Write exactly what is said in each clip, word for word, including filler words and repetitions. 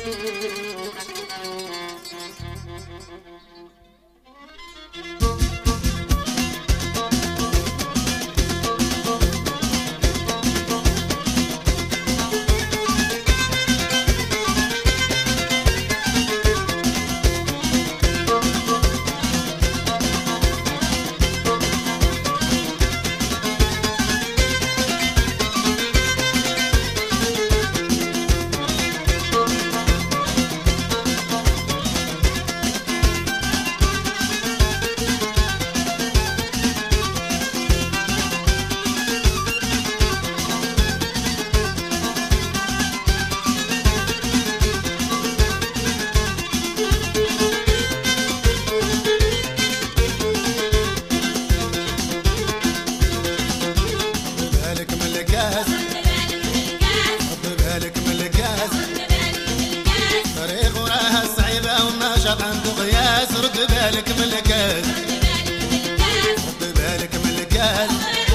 عنده قياس. رد بالك من الكاس، رد بالك من الكاس.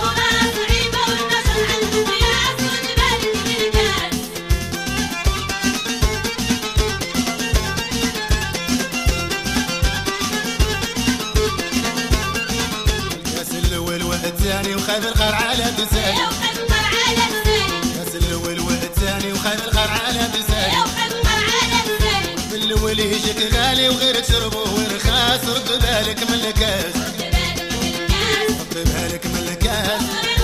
الكاس الاول والثاني وخايف القرع على بسالي. الكاس الاول والثاني وخايف القرع على بسالي. الاول يجيك غالي وغير تشربه ورخاص. رد بالك من الكاس، رد بالك من الكاس.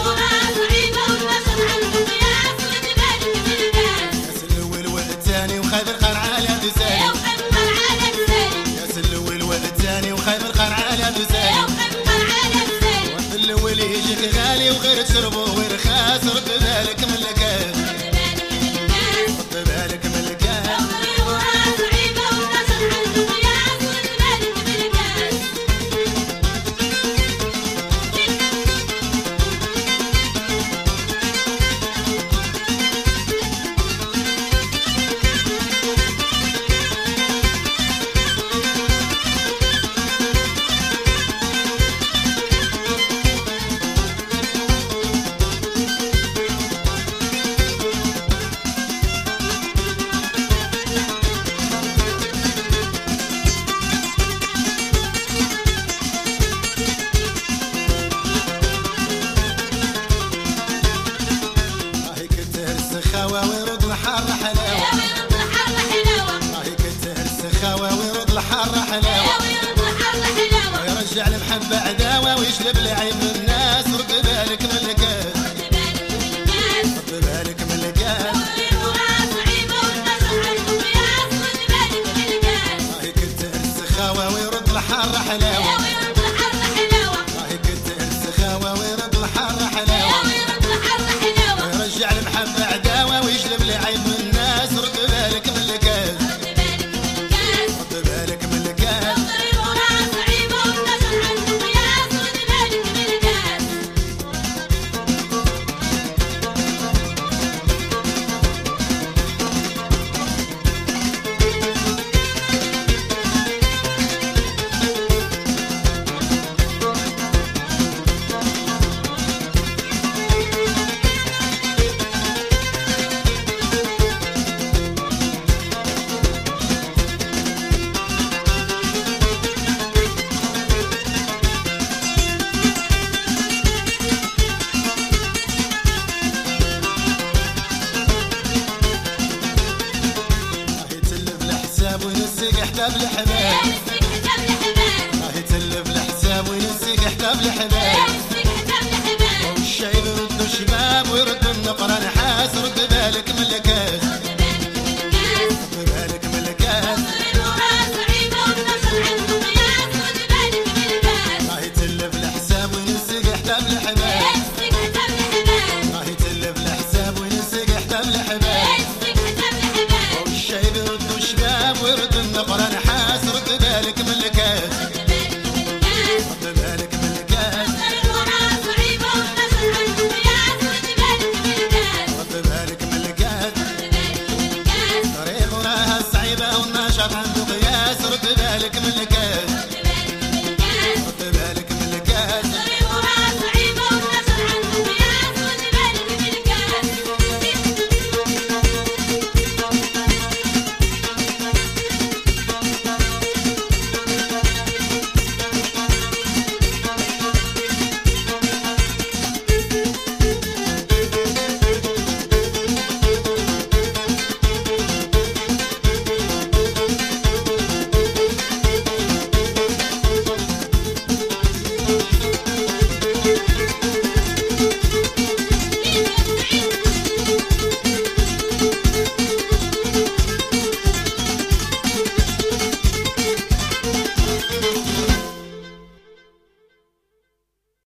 الكاس الاول والثاني وخايف القرع على بسالي. الكاس الاول والثاني وخايف القرع على بسالي. الاول يجيك غالي وغير تشربه ورخاص. رد بالك من الكاس، رد بالك من الكاس. ويرد الحر حلاوة، راهي كتهر السخاوة ويرد الحر حلاوة. ويرجع المحبة عداوة ويجلب لعيب الناس. رد بالك من الكاس، رد بالك من الكاس. راهي كتهر السخاوة ويرد الحر حلاوة، راهي كتهر السخاوة ويرد الحر حلاوة. ويرجع المحبة عداوة ويجلب لعيب من الناس. رد بالك من الكاس، رد بالك من الكاس. وينسيك حساب الحباب، راهي تلف الحساب وينسيك حساب الحباب. والشعيب يرد الشباب ويرد النقرة نحاس. رد بالك من الكاس، رد بالك من الكاس. راهي تلف الحساب وينسيك حساب الحباب، راهي تلف الحساب وينسيك حساب الحباب. والشعيب يرد الشباب ويرد النقرة نحاس. رد بالك من الكاس، رد بالك من الكاس. رد بالك من الكاس. طريق وراها صعيبة والنشاط عنده